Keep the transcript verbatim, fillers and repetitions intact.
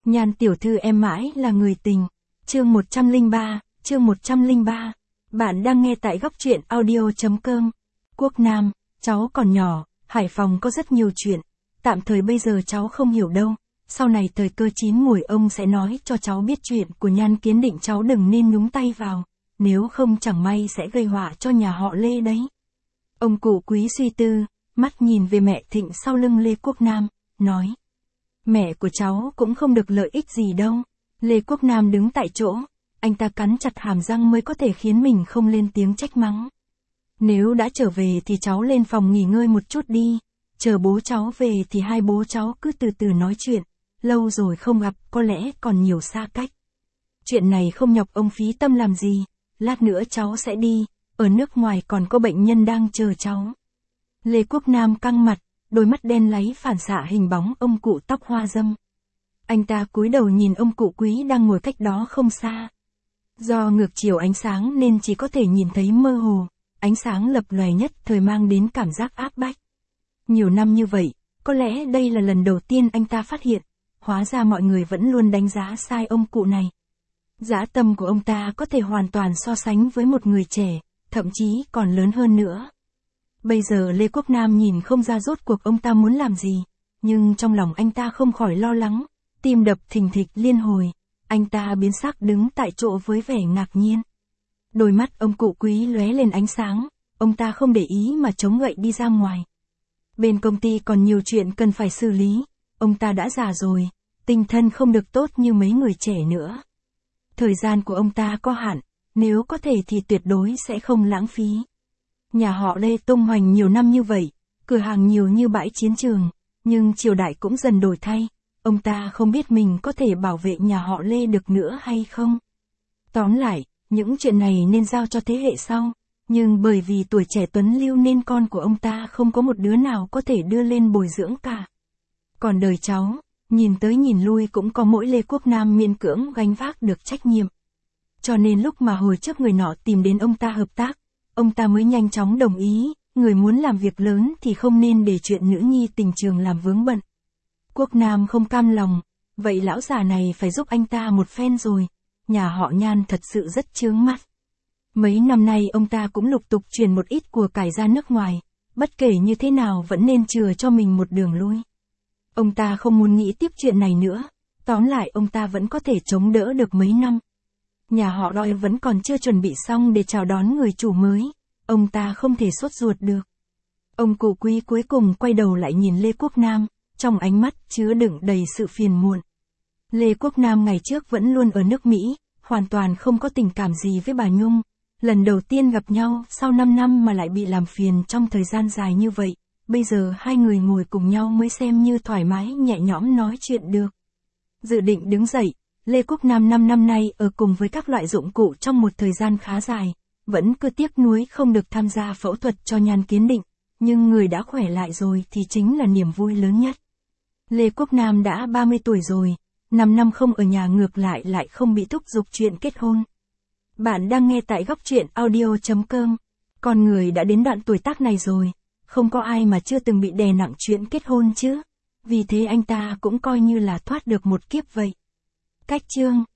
Nhan tiểu thư em mãi là người tình. Chương một trăm lẻ ba, chương một trăm lẻ ba. Bạn đang nghe tại góc truyện audio.com. Quốc Nam, cháu còn nhỏ, Hải Phòng có rất nhiều chuyện. Tạm thời bây giờ cháu không hiểu đâu. Sau này thời cơ chín muồi ông sẽ nói cho cháu biết chuyện của Nhan Kiến Định, cháu đừng nên nhúng tay vào. Nếu không chẳng may sẽ gây họa cho nhà họ Lê đấy. Ông cụ Quý suy tư, mắt nhìn về mẹ Thịnh sau lưng Lê Quốc Nam, nói. Mẹ của cháu cũng không được lợi ích gì đâu. Lê Quốc Nam đứng tại chỗ, anh ta cắn chặt hàm răng mới có thể khiến mình không lên tiếng trách mắng. Nếu đã trở về thì cháu lên phòng nghỉ ngơi một chút đi, chờ bố cháu về thì hai bố cháu cứ từ từ nói chuyện, lâu rồi không gặp có lẽ còn nhiều xa cách. Chuyện này không nhọc ông phí tâm làm gì, lát nữa cháu sẽ đi, ở nước ngoài còn có bệnh nhân đang chờ cháu. Lê Quốc Nam căng mặt, đôi mắt đen láy phản xạ hình bóng ông cụ tóc hoa râm. Anh ta cúi đầu nhìn ông cụ Quý đang ngồi cách đó không xa. Do ngược chiều ánh sáng nên chỉ có thể nhìn thấy mơ hồ, ánh sáng lập lòe nhất thời mang đến cảm giác áp bách. Nhiều năm như vậy, có lẽ đây là lần đầu tiên anh ta phát hiện, hóa ra mọi người vẫn luôn đánh giá sai ông cụ này. Dã tâm của ông ta có thể hoàn toàn so sánh với một người trẻ, thậm chí còn lớn hơn nữa. Bây giờ Lê Quốc Nam nhìn không ra rốt cuộc ông ta muốn làm gì, nhưng trong lòng anh ta không khỏi lo lắng, tim đập thình thịch liên hồi, anh ta biến sắc đứng tại chỗ với vẻ ngạc nhiên. Đôi mắt ông cụ Quý lóe lên ánh sáng, ông ta không để ý mà chống gậy đi ra ngoài. Bên công ty còn nhiều chuyện cần phải xử lý, ông ta đã già rồi, tinh thần không được tốt như mấy người trẻ nữa. Thời gian của ông ta có hạn, nếu có thể thì tuyệt đối sẽ không lãng phí. Nhà họ Lê tung hoành nhiều năm như vậy, cửa hàng nhiều như bãi chiến trường, nhưng triều đại cũng dần đổi thay, ông ta không biết mình có thể bảo vệ nhà họ Lê được nữa hay không. Tóm lại, những chuyện này nên giao cho thế hệ sau, nhưng bởi vì tuổi trẻ tuấn lưu nên con của ông ta không có một đứa nào có thể đưa lên bồi dưỡng cả. Còn đời cháu, nhìn tới nhìn lui cũng có mỗi Lê Quốc Nam miễn cưỡng gánh vác được trách nhiệm. Cho nên lúc mà hồi trước người nọ tìm đến ông ta hợp tác, ông ta mới nhanh chóng đồng ý, người muốn làm việc lớn thì không nên để chuyện nữ nhi tình trường làm vướng bận. Quốc Nam không cam lòng, vậy lão già này phải giúp anh ta một phen rồi, nhà họ Nhan thật sự rất chướng mắt. Mấy năm nay ông ta cũng lục tục chuyển một ít của cải ra nước ngoài, bất kể như thế nào vẫn nên chừa cho mình một đường lui. Ông ta không muốn nghĩ tiếp chuyện này nữa, tóm lại ông ta vẫn có thể chống đỡ được mấy năm. Nhà họ Roy vẫn còn chưa chuẩn bị xong để chào đón người chủ mới, ông ta không thể sốt ruột được. Ông cụ Quý cuối cùng quay đầu lại nhìn Lê Quốc Nam, trong ánh mắt chứa đựng đầy sự phiền muộn. Lê Quốc Nam ngày trước vẫn luôn ở nước Mỹ, hoàn toàn không có tình cảm gì với bà Nhung. Lần đầu tiên gặp nhau sau năm năm mà lại bị làm phiền trong thời gian dài như vậy, bây giờ hai người ngồi cùng nhau mới xem như thoải mái nhẹ nhõm nói chuyện được. Dự định đứng dậy, Lê Quốc Nam năm năm nay ở cùng với các loại dụng cụ trong một thời gian khá dài, vẫn cứ tiếc nuối không được tham gia phẫu thuật cho Nhan Kiến Định, nhưng người đã khỏe lại rồi thì chính là niềm vui lớn nhất. Lê Quốc Nam đã ba mươi tuổi rồi, năm năm không ở nhà ngược lại lại không bị thúc giục chuyện kết hôn. Bạn đang nghe tại góc truyện audio.com. Con người đã đến đoạn tuổi tác này rồi, không có ai mà chưa từng bị đè nặng chuyện kết hôn chứ. Vì thế anh ta cũng coi như là thoát được một kiếp vậy. Cách chương